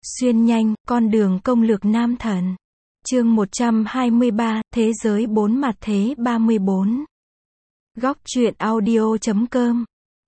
Xuyên nhanh, con đường công lược nam thần. Chương 123, Thế giới bốn mặt thế 34. Góc truyện audio.com.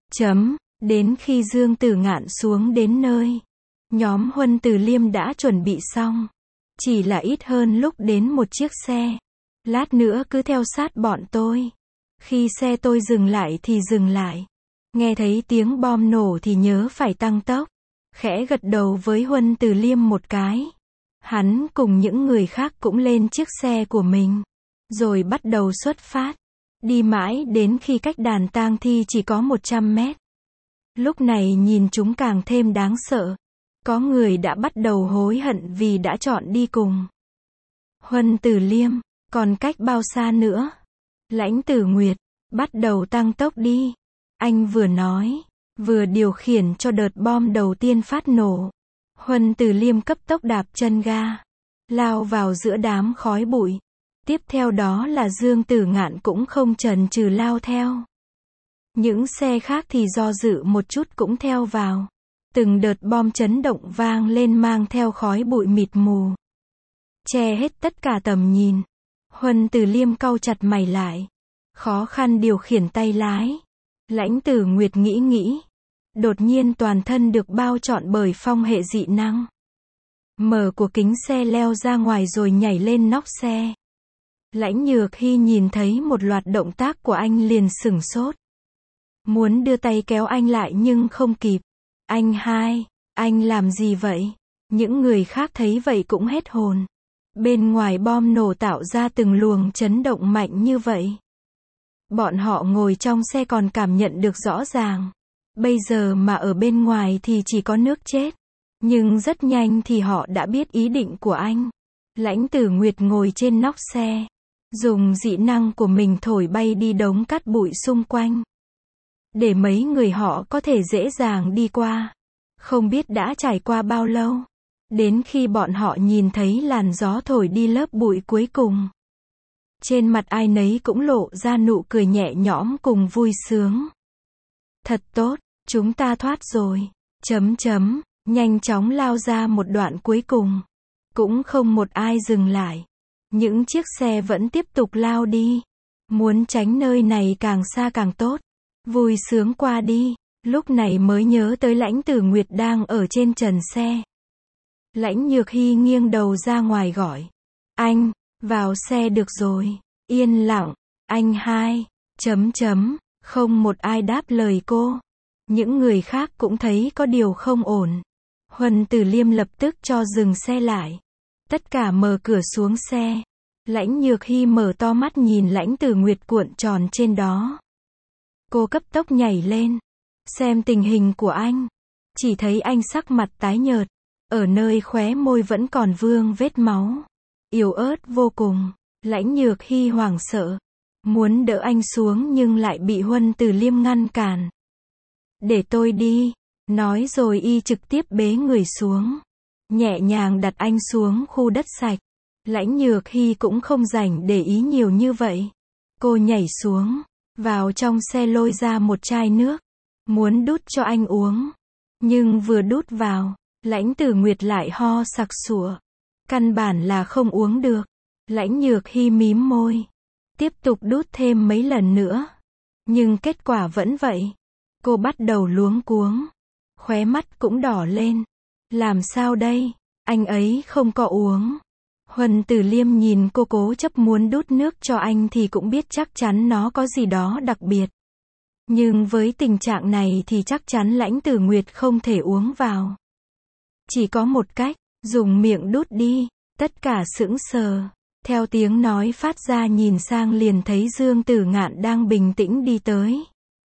Đến khi Dương Tử Ngạn xuống đến nơi, nhóm Huân Từ Liêm đã chuẩn bị xong. Chỉ là ít hơn lúc đến một chiếc xe. Lát nữa cứ theo sát bọn tôi. Khi xe tôi dừng lại thì dừng lại. Nghe thấy tiếng bom nổ thì nhớ phải tăng tốc. Khẽ gật đầu với Huân Từ Liêm một cái. Hắn cùng những người khác cũng lên chiếc xe của mình. Rồi bắt đầu xuất phát. Đi mãi đến khi cách đàn tang thi chỉ có 100 mét. Lúc này nhìn chúng càng thêm đáng sợ. Có người đã bắt đầu hối hận vì đã chọn đi cùng. Huân Từ Liêm, còn cách bao xa nữa? Lãnh Tử Nguyệt, bắt đầu tăng tốc đi. Anh vừa nói, vừa điều khiển cho đợt bom đầu tiên phát nổ. Huân Từ Liêm cấp tốc đạp chân ga, lao vào giữa đám khói bụi. Tiếp theo đó là Dương Tử Ngạn cũng không chần chừ lao theo. Những xe khác thì do dự một chút cũng theo vào. Từng đợt bom chấn động vang lên mang theo khói bụi mịt mù, che hết tất cả tầm nhìn. Huân Từ Liêm cau chặt mày lại, khó khăn điều khiển tay lái. Lãnh Tử Nguyệt nghĩ. Đột nhiên toàn thân được bao trọn bởi phong hệ dị năng. Mở của kính xe leo ra ngoài rồi nhảy lên nóc xe. Lãnh Nhược Hy nhìn thấy một loạt động tác của anh liền sửng sốt. Muốn đưa tay kéo anh lại nhưng không kịp. Anh làm gì vậy? Những người khác thấy vậy cũng hết hồn. Bên ngoài bom nổ tạo ra từng luồng chấn động mạnh như vậy. Bọn họ ngồi trong xe còn cảm nhận được rõ ràng. Bây giờ mà ở bên ngoài thì chỉ có nước chết. Nhưng rất nhanh thì họ đã biết ý định của anh. Lãnh Tử Nguyệt ngồi trên nóc xe, dùng dị năng của mình thổi bay đi đống cát bụi xung quanh, để mấy người họ có thể dễ dàng đi qua. Không biết đã trải qua bao lâu, đến khi bọn họ nhìn thấy làn gió thổi đi lớp bụi cuối cùng. Trên mặt ai nấy cũng lộ ra nụ cười nhẹ nhõm cùng vui sướng. Thật tốt, chúng ta thoát rồi. Nhanh chóng lao ra một đoạn cuối cùng. Cũng không một ai dừng lại. Những chiếc xe vẫn tiếp tục lao đi. Muốn tránh nơi này càng xa càng tốt. Vui sướng qua đi. Lúc này mới nhớ tới Lãnh Tử Nguyệt đang ở trên trần xe. Lãnh Nhược Hy nghiêng đầu ra ngoài gọi. Anh, vào xe được rồi. Yên lặng. Anh hai. Không một ai đáp lời cô. Những người khác cũng thấy có điều không ổn. Huân Từ Liêm lập tức cho dừng xe lại. Tất cả mở cửa xuống xe. Lãnh Nhược Hy mở to mắt nhìn Lãnh Tử Nguyệt cuộn tròn trên đó. Cô cấp tốc nhảy lên, xem tình hình của anh. Chỉ thấy anh sắc mặt tái nhợt, ở nơi khóe môi vẫn còn vương vết máu, yếu ớt vô cùng. Lãnh Nhược Hy hoảng sợ, muốn đỡ anh xuống nhưng lại bị Huân Từ Liêm ngăn cản. Để tôi đi, nói rồi y trực tiếp bế người xuống, nhẹ nhàng đặt anh xuống khu đất sạch. Lãnh Nhược Hy cũng không rảnh để ý nhiều như vậy. Cô nhảy xuống, vào trong xe lôi ra một chai nước, muốn đút cho anh uống. Nhưng vừa đút vào, Lãnh Tử Nguyệt lại ho sặc sụa. Căn bản là không uống được. Lãnh Nhược Hy mím môi, tiếp tục đút thêm mấy lần nữa. Nhưng kết quả vẫn vậy. Cô bắt đầu luống cuống, khóe mắt cũng đỏ lên. Làm sao đây? Anh ấy không có uống. Huân Từ Liêm nhìn cô cố chấp muốn đút nước cho anh thì cũng biết chắc chắn nó có gì đó đặc biệt. Nhưng với tình trạng này thì chắc chắn Lãnh Tử Nguyệt không thể uống vào. Chỉ có một cách, dùng miệng đút đi. Tất cả sững sờ. Theo tiếng nói phát ra nhìn sang liền thấy Dương Tử Ngạn đang bình tĩnh đi tới.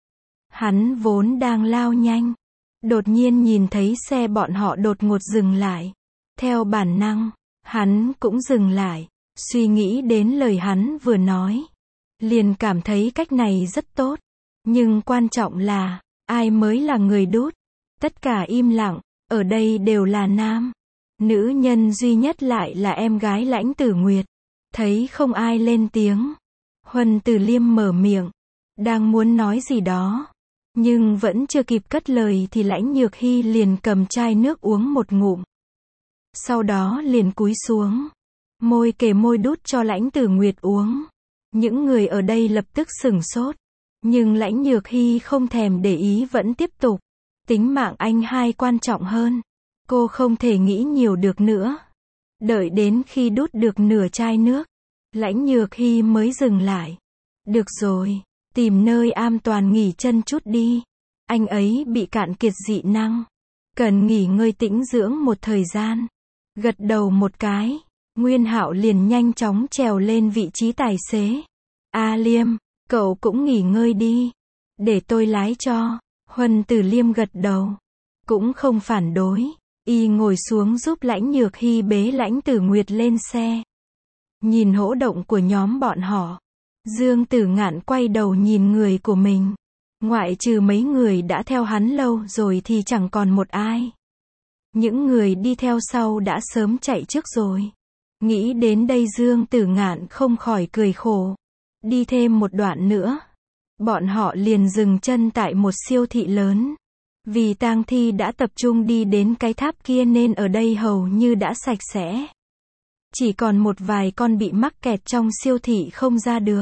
Hắn vốn đang lao nhanh. Đột nhiên nhìn thấy xe bọn họ đột ngột dừng lại. Theo bản năng, hắn cũng dừng lại. Suy nghĩ đến lời hắn vừa nói. Liền cảm thấy cách này rất tốt. Nhưng quan trọng là, ai mới là người đút? Tất cả im lặng, ở đây đều là nam. Nữ nhân duy nhất lại là em gái Lãnh Tử Nguyệt. Thấy không ai lên tiếng, Huân Từ Liêm mở miệng, đang muốn nói gì đó. Nhưng vẫn chưa kịp cất lời thì Lãnh Nhược Hy liền cầm chai nước uống một ngụm. Sau đó liền cúi xuống. Môi kề môi đút cho Lãnh Tử Nguyệt uống. Những người ở đây lập tức sửng sốt. Nhưng Lãnh Nhược Hy không thèm để ý vẫn tiếp tục. Tính mạng anh hai quan trọng hơn. Cô không thể nghĩ nhiều được nữa. Đợi đến khi đút được nửa chai nước, Lãnh Nhược Hy mới dừng lại. Được rồi, tìm nơi an toàn nghỉ chân chút đi. Anh ấy bị cạn kiệt dị năng. Cần nghỉ ngơi tĩnh dưỡng một thời gian. Gật đầu một cái, Nguyên Hạo liền nhanh chóng trèo lên vị trí tài xế. A Liêm, cậu cũng nghỉ ngơi đi. Để tôi lái cho. Huân Tử Liêm gật đầu. Cũng không phản đối. Y ngồi xuống giúp Lãnh Nhược Hy bế Lãnh Tử Nguyệt lên xe. Nhìn hỗ động của nhóm bọn họ. Dương Tử Ngạn quay đầu nhìn người của mình. Ngoại trừ mấy người đã theo hắn lâu rồi thì chẳng còn một ai. Những người đi theo sau đã sớm chạy trước rồi. Nghĩ đến đây Dương Tử Ngạn không khỏi cười khổ. Đi thêm một đoạn nữa. Bọn họ liền dừng chân tại một siêu thị lớn. Vì tang thi đã tập trung đi đến cái tháp kia nên ở đây hầu như đã sạch sẽ. Chỉ còn một vài con bị mắc kẹt trong siêu thị không ra được.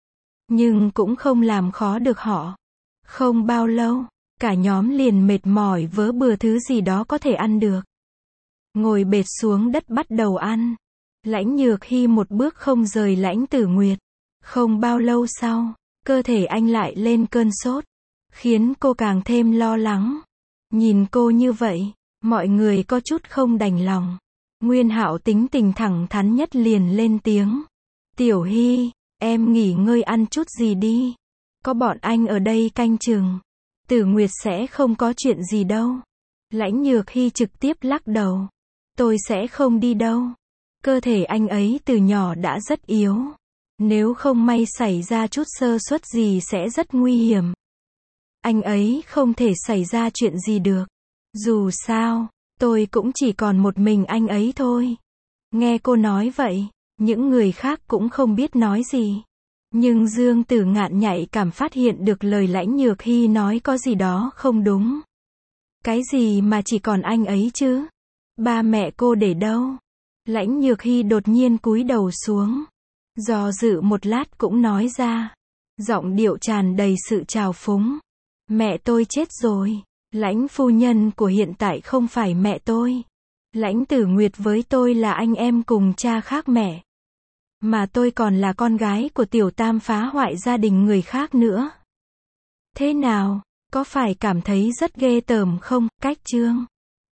Nhưng cũng không làm khó được họ. Không bao lâu, cả nhóm liền mệt mỏi vớ bừa thứ gì đó có thể ăn được. Ngồi bệt xuống đất bắt đầu ăn. Lãnh Nhược Hy một bước không rời Lãnh Tử Nguyệt. Không bao lâu sau, cơ thể anh lại lên cơn sốt. Khiến cô càng thêm lo lắng. Nhìn cô như vậy, mọi người có chút không đành lòng. Nguyên Hạo tính tình thẳng thắn nhất liền lên tiếng. Tiểu Hy, em nghỉ ngơi ăn chút gì đi. Có bọn anh ở đây canh chừng. Tử Nguyệt sẽ không có chuyện gì đâu. Lãnh Nhược Hy trực tiếp lắc đầu. Tôi sẽ không đi đâu. Cơ thể anh ấy từ nhỏ đã rất yếu. Nếu không may xảy ra chút sơ suất gì sẽ rất nguy hiểm. Anh ấy không thể xảy ra chuyện gì được. Dù sao, tôi cũng chỉ còn một mình anh ấy thôi. Nghe cô nói vậy, những người khác cũng không biết nói gì. Nhưng Dương Tử Ngạn nhạy cảm phát hiện được lời Lãnh Nhược Hy nói có gì đó không đúng. Cái gì mà chỉ còn anh ấy chứ? Ba mẹ cô để đâu? Lãnh Nhược Hy đột nhiên cúi đầu xuống. Do dự một lát cũng nói ra. Giọng điệu tràn đầy sự trào phúng. Mẹ tôi chết rồi. Lãnh phu nhân của hiện tại không phải mẹ tôi. Lãnh Tử Nguyệt với tôi là anh em cùng cha khác mẹ. Mà tôi còn là con gái của Tiểu Tam phá hoại gia đình người khác nữa. Thế nào, có phải cảm thấy rất ghê tởm không? Cách chương